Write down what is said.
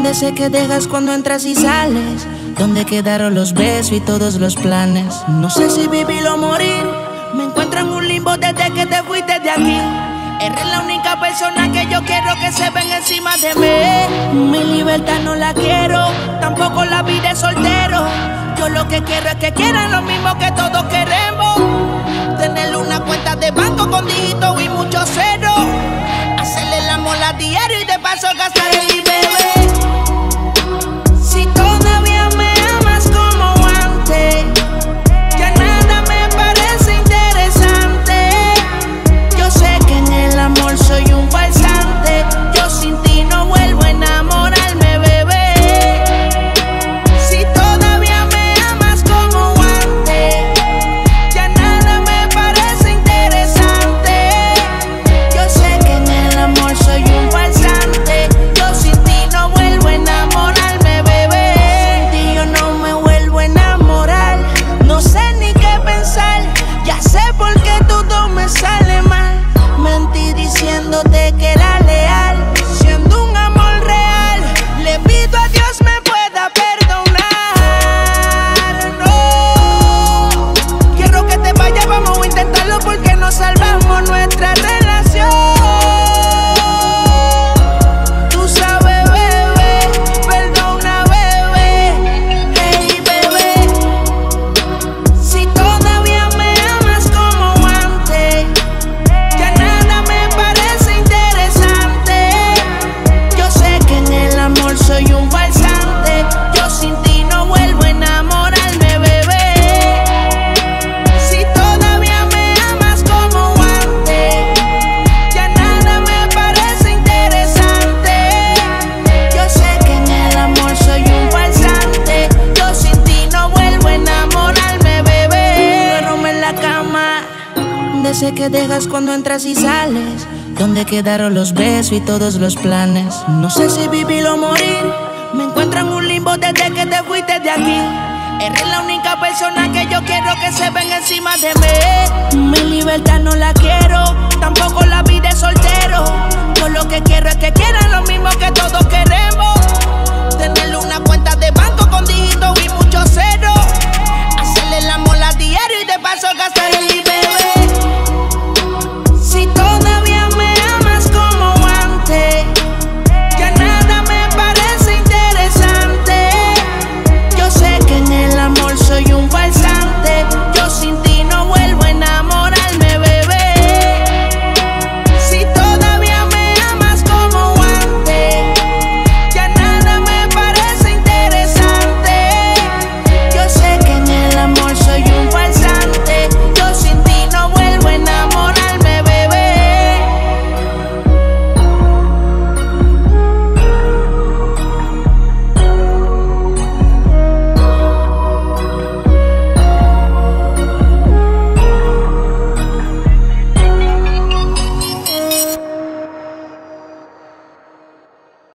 Sé que dejas cuando entras y sales. ¿Dónde quedaron los besos y todos los planes? No sé si vivir o morir. Me encuentro en un limbo desde que te fuiste de aquí. Eres la única persona que yo quiero que se ven encima de mí. Mi libertad no la quiero, tampoco la vida de soltero. Yo lo que quiero es que quieran lo mismo que todos queremos. Tener una cuenta de banco con dígitos y muchos ceros. Hacerle el amor a diario y de paso gastar el bebé. Si todavía me amas como antes, ya nada me parece interesante. Yo sé que en el amor soy un falsante. Yo sin ti no vuelvo a enamorarme, bebé. Si todavía me amas como antes, ya nada me parece interesante. Yo sé que en el amor soy un falsante. Yo sin ti no vuelvo a enamorarme, bebé. Sin ti yo no me vuelvo a enamorar. No sé ni qué pensar. Ya sé por qué todo me sale mal. Mentí diciéndote que era leal, siendo un amor real. Le pido a Dios me pueda perdonar. No quiero que te vayas, vamos a intentarlo porque no salvamos nuestra relación. Tú sabes, bebé, perdona, bebé. Hey, bebé, si todavía me amas como antes, ya nada me parece interesante. Yo sé que en el amor soy un falsante. Yo sin ti no vuelvo a enamorarme, bebé. Si todavía me amas como antes, ya nada me parece interesante. Yo sé que en el amor soy un falsante. Yo sin ti no vuelvo a enamorarme, bebé. Duermo en la cama de ese que dejas cuando entras y sales. ¿Dónde quedaron los besos y todos los planes? No sé si vivir o morir. Me encuentro en un limbo desde que te fuiste de aquí. Eres la única persona que yo quiero que se ven encima de mí.